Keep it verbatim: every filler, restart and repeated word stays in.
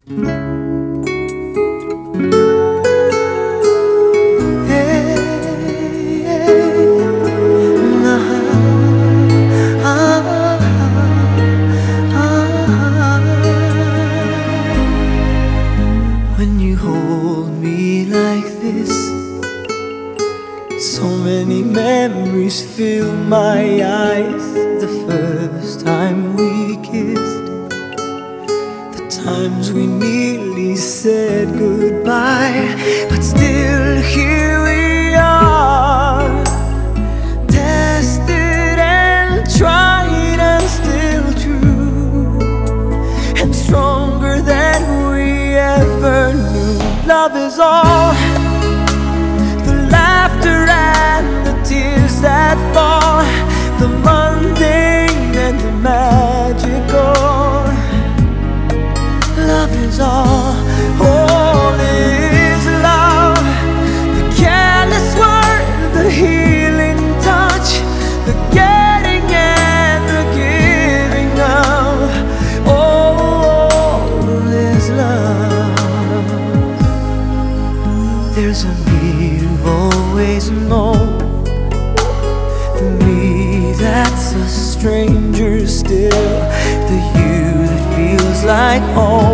When you hold me like this, so many memories fill my eyes. The first time we kissed, the times we nearly said goodbye, but still here we are, tested and tried and still true, and stronger than we ever knew. Love is all, the laughter and the tears that fall, the mundane and the magical. Love is all, all is love. The careless word, the healing touch, the getting and the giving of, all is love. There's a me you've always known, the me that's a stranger still, the you that feels like home.